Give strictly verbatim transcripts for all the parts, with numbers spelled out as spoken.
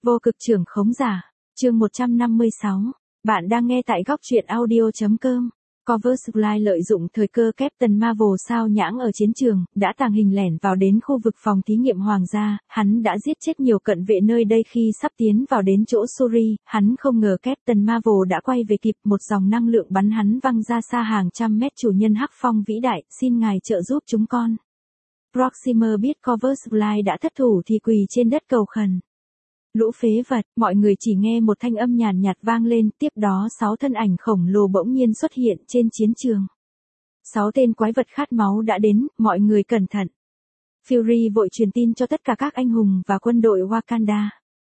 Vô cực trưởng khống giả, chương một trăm năm mươi sáu. Bạn đang nghe tại góc truyện audio.com. Cover Supply lợi dụng thời cơ Captain Marvel sao nhãng ở chiến trường, đã tàng hình lẻn vào đến khu vực phòng thí nghiệm hoàng gia, hắn đã giết chết nhiều cận vệ nơi đây khi sắp tiến vào đến chỗ Shuri, hắn không ngờ Captain Marvel đã quay về kịp, một dòng năng lượng bắn hắn văng ra xa hàng trăm mét. Chủ nhân Hắc Phong vĩ đại, xin ngài trợ giúp chúng con. Proximer biết Cover Supply đã thất thủ thì quỳ trên đất cầu khẩn. Lũ phế vật, mọi người chỉ nghe một thanh âm nhàn nhạt vang lên, tiếp đó sáu thân ảnh khổng lồ bỗng nhiên xuất hiện trên chiến trường. Sáu tên quái vật khát máu đã đến, mọi người cẩn thận. Fury vội truyền tin cho tất cả các anh hùng và quân đội Wakanda.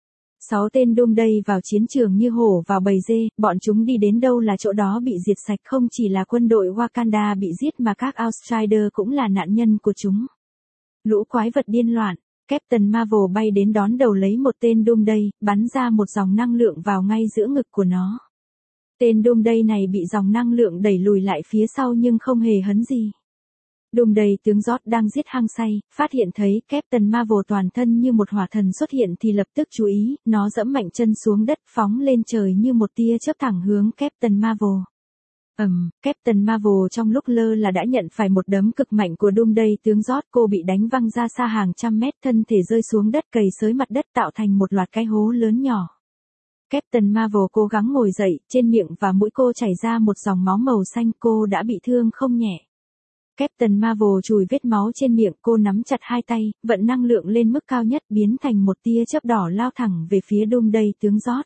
Sáu tên Doomsday vào chiến trường như hổ vào bầy dê, bọn chúng đi đến đâu là chỗ đó bị diệt sạch. Không chỉ là quân đội Wakanda bị giết mà các Outsider cũng là nạn nhân của chúng. Lũ quái vật điên loạn. Captain Marvel bay đến đón đầu lấy một tên Doomsday, bắn ra một dòng năng lượng vào ngay giữa ngực của nó. Tên Doomsday này bị dòng năng lượng đẩy lùi lại phía sau nhưng không hề hấn gì. Doomsday tướng Zod đang giết hăng say, phát hiện thấy Captain Marvel toàn thân như một hỏa thần xuất hiện thì lập tức chú ý, nó giẫm mạnh chân xuống đất phóng lên trời như một tia chớp thẳng hướng Captain Marvel. Ầm, um, Captain Marvel trong lúc lơ là đã nhận phải một đấm cực mạnh của Doomsday tướng Zod, cô bị đánh văng ra xa hàng trăm mét, thân thể rơi xuống đất cày xới mặt đất tạo thành một loạt cái hố lớn nhỏ. Captain Marvel cố gắng ngồi dậy, trên miệng và mũi cô chảy ra một dòng máu màu xanh, cô đã bị thương không nhẹ. Captain Marvel chùi vết máu trên miệng, cô nắm chặt hai tay, vận năng lượng lên mức cao nhất biến thành một tia chớp đỏ lao thẳng về phía Doomsday tướng Zod.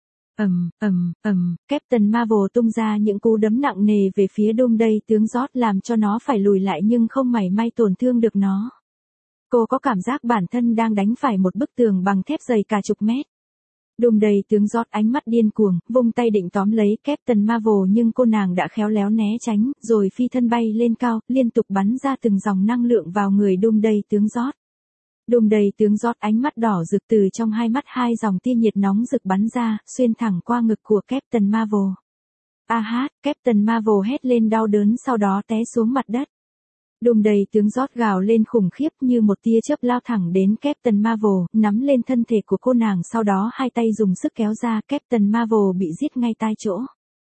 Ầm, ầm, ầm, Captain Marvel tung ra những cú đấm nặng nề về phía Doomsday tướng Zod làm cho nó phải lùi lại nhưng không mảy may tổn thương được nó. Cô có cảm giác bản thân đang đánh phải một bức tường bằng thép dày cả chục mét. Doomsday tướng Zod ánh mắt điên cuồng, vung tay định tóm lấy Captain Marvel nhưng cô nàng đã khéo léo né tránh, rồi phi thân bay lên cao, liên tục bắn ra từng dòng năng lượng vào người Doomsday tướng Zod. Doomsday tướng Zod ánh mắt đỏ rực, từ trong hai mắt hai dòng tia nhiệt nóng rực bắn ra, xuyên thẳng qua ngực của Captain Marvel. A hát, Captain Marvel hét lên đau đớn sau đó té xuống mặt đất. Doomsday tướng Zod gào lên khủng khiếp như một tia chớp lao thẳng đến Captain Marvel, nắm lên thân thể của cô nàng sau đó hai tay dùng sức kéo ra, Captain Marvel bị giết ngay tại chỗ.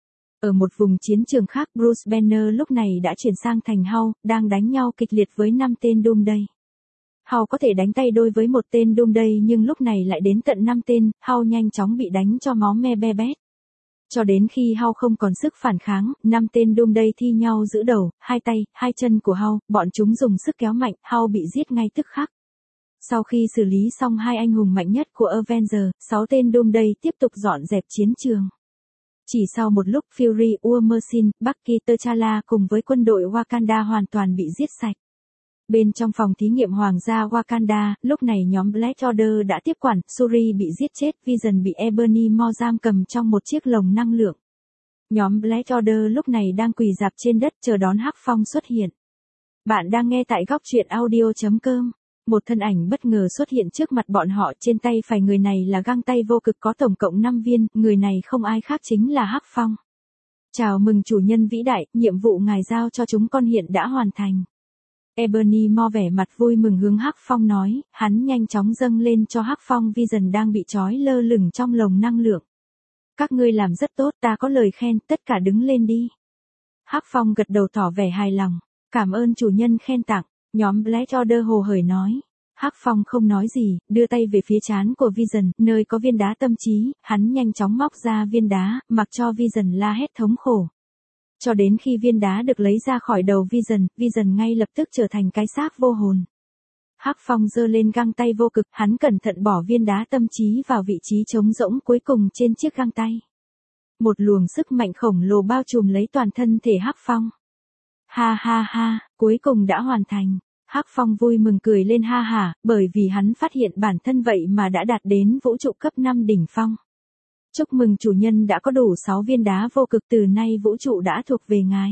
Ở một vùng chiến trường khác, Bruce Banner lúc này đã chuyển sang thành Hulk, đang đánh nhau kịch liệt với năm tên Doomsday. Hulk có thể đánh tay đôi với một tên Doomsday nhưng lúc này lại đến tận năm tên, Hulk nhanh chóng bị đánh cho máu me be bét. Cho đến khi Hulk không còn sức phản kháng, năm tên Doomsday thi nhau giữ đầu, hai tay, hai chân của Hulk, bọn chúng dùng sức kéo mạnh, Hulk bị giết ngay tức khắc. Sau khi xử lý xong hai anh hùng mạnh nhất của Avengers, sáu tên Doomsday tiếp tục dọn dẹp chiến trường. Chỉ sau một lúc Fury, War Machine, Bucky, T'Challa cùng với quân đội Wakanda hoàn toàn bị giết sạch. Bên trong phòng thí nghiệm hoàng gia Wakanda, lúc này nhóm Black Order đã tiếp quản, Shuri bị giết chết, Vision bị Ebony Maw giam cầm trong một chiếc lồng năng lượng. Nhóm Black Order lúc này đang quỳ rạp trên đất chờ đón Hắc Phong xuất hiện. Bạn đang nghe tại góc truyện audio.com. Một thân ảnh bất ngờ xuất hiện trước mặt bọn họ, trên tay phải người này là găng tay vô cực có tổng cộng năm viên, người này không ai khác chính là Hắc Phong. Chào mừng chủ nhân vĩ đại, nhiệm vụ ngài giao cho chúng con hiện đã hoàn thành. Ebony Maw vẻ mặt vui mừng hướng Hắc Phong nói, hắn nhanh chóng dâng lên cho Hắc Phong Vision đang bị trói lơ lửng trong lồng năng lượng. Các ngươi làm rất tốt, ta có lời khen, tất cả đứng lên đi. Hắc Phong gật đầu tỏ vẻ hài lòng, cảm ơn chủ nhân khen tặng, nhóm Black Order hồ hởi nói. Hắc Phong không nói gì, đưa tay về phía trán của Vision, nơi có viên đá tâm trí, hắn nhanh chóng móc ra viên đá, mặc cho Vision la hét thống khổ. Cho đến khi viên đá được lấy ra khỏi đầu Vision, Vision ngay lập tức trở thành cái xác vô hồn. Hắc Phong giơ lên găng tay vô cực, hắn cẩn thận bỏ viên đá tâm trí vào vị trí trống rỗng cuối cùng trên chiếc găng tay. Một luồng sức mạnh khổng lồ bao trùm lấy toàn thân thể Hắc Phong. Ha ha ha, cuối cùng đã hoàn thành. Hắc Phong vui mừng cười lên ha hả, bởi vì hắn phát hiện bản thân vậy mà đã đạt đến vũ trụ cấp năm đỉnh phong. Chúc mừng chủ nhân đã có đủ sáu viên đá vô cực, từ nay vũ trụ đã thuộc về ngài.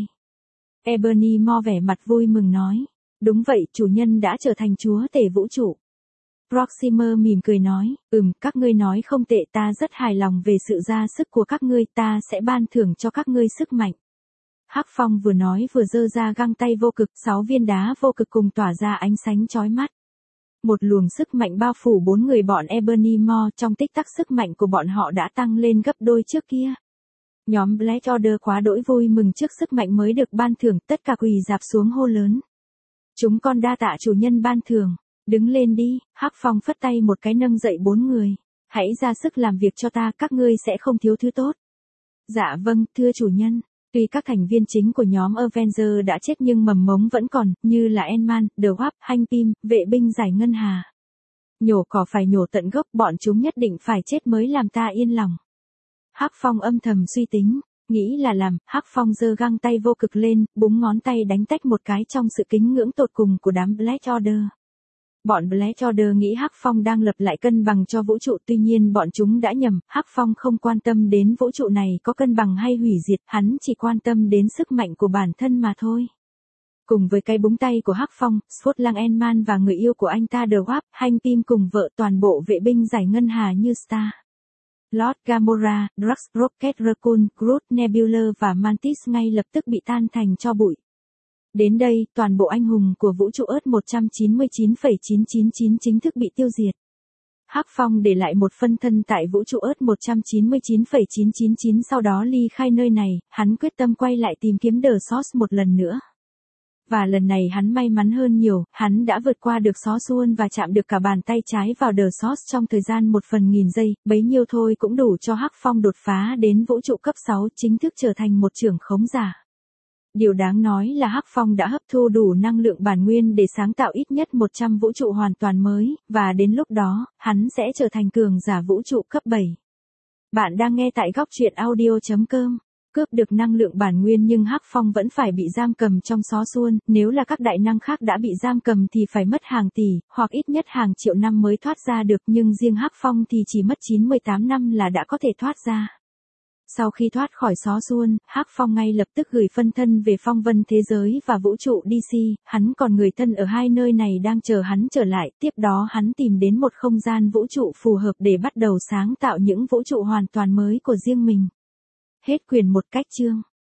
Ebony Maw vẻ mặt vui mừng nói. Đúng vậy, chủ nhân đã trở thành chúa tể vũ trụ. Proximer mỉm cười nói, ừm, các ngươi nói không tệ, ta rất hài lòng về sự ra sức của các ngươi, ta sẽ ban thưởng cho các ngươi sức mạnh. Hắc Phong vừa nói vừa giơ ra găng tay vô cực, sáu viên đá vô cực cùng tỏa ra ánh sáng chói mắt. Một luồng sức mạnh bao phủ bốn người bọn Ebony Maw, trong tích tắc sức mạnh của bọn họ đã tăng lên gấp đôi trước kia. Nhóm Black Order quá đỗi vui mừng trước sức mạnh mới được ban thưởng, tất cả quỳ dạp xuống hô lớn. Chúng con đa tạ chủ nhân ban thưởng, đứng lên đi, Hắc Phong phất tay một cái nâng dậy bốn người. Hãy ra sức làm việc cho ta, các ngươi sẽ không thiếu thứ tốt. Dạ vâng, thưa chủ nhân. Tuy các thành viên chính của nhóm Avenger đã chết nhưng mầm mống vẫn còn, như là Enman, The Wasp, Hank Pym, vệ binh giải ngân hà. Nhổ cỏ phải nhổ tận gốc, bọn chúng nhất định phải chết mới làm ta yên lòng. Hắc Phong âm thầm suy tính, nghĩ là làm, Hắc Phong giơ găng tay vô cực lên, búng ngón tay đánh tách một cái trong sự kính ngưỡng tột cùng của đám Black Order. Bọn Black Order nghĩ Hắc Phong đang lập lại cân bằng cho vũ trụ, tuy nhiên bọn chúng đã nhầm, Hắc Phong không quan tâm đến vũ trụ này có cân bằng hay hủy diệt, hắn chỉ quan tâm đến sức mạnh của bản thân mà thôi. Cùng với cái búng tay của Hắc Phong, Scotland Enman và người yêu của anh ta The Wasp, Hank Pym cùng vợ toàn bộ vệ binh giải ngân hà như Star, Lord Gamora, Drax, Rocket Raccoon, Groot, Nebula và Mantis ngay lập tức bị tan thành tro bụi. Đến đây, toàn bộ anh hùng của vũ trụ Earth một trăm chín mươi chín phẩy chín chín chín chính thức bị tiêu diệt. Hắc Phong để lại một phân thân tại vũ trụ Earth một trăm chín mươi chín phẩy chín chín chín sau đó ly khai nơi này, hắn quyết tâm quay lại tìm kiếm The Source một lần nữa. Và lần này hắn may mắn hơn nhiều, hắn đã vượt qua được xó xuôn và chạm được cả bàn tay trái vào The Source trong thời gian một phần nghìn giây, bấy nhiêu thôi cũng đủ cho Hắc Phong đột phá đến vũ trụ cấp sáu, chính thức trở thành một trưởng khống giả. Điều đáng nói là Hắc Phong đã hấp thu đủ năng lượng bản nguyên để sáng tạo ít nhất một trăm vũ trụ hoàn toàn mới, và đến lúc đó, hắn sẽ trở thành cường giả vũ trụ cấp bảy. Bạn đang nghe tại góc truyện audio chấm com. Cướp được năng lượng bản nguyên nhưng Hắc Phong vẫn phải bị giam cầm trong xó xuôn, nếu là các đại năng khác đã bị giam cầm thì phải mất hàng tỷ, hoặc ít nhất hàng triệu năm mới thoát ra được, nhưng riêng Hắc Phong thì chỉ mất chín mươi tám năm là đã có thể thoát ra. Sau khi thoát khỏi xó xuôn, Hắc Phong ngay lập tức gửi phân thân về phong vân thế giới và vũ trụ đê xê, hắn còn người thân ở hai nơi này đang chờ hắn trở lại, tiếp đó hắn tìm đến một không gian vũ trụ phù hợp để bắt đầu sáng tạo những vũ trụ hoàn toàn mới của riêng mình. Hết quyền một cách chương.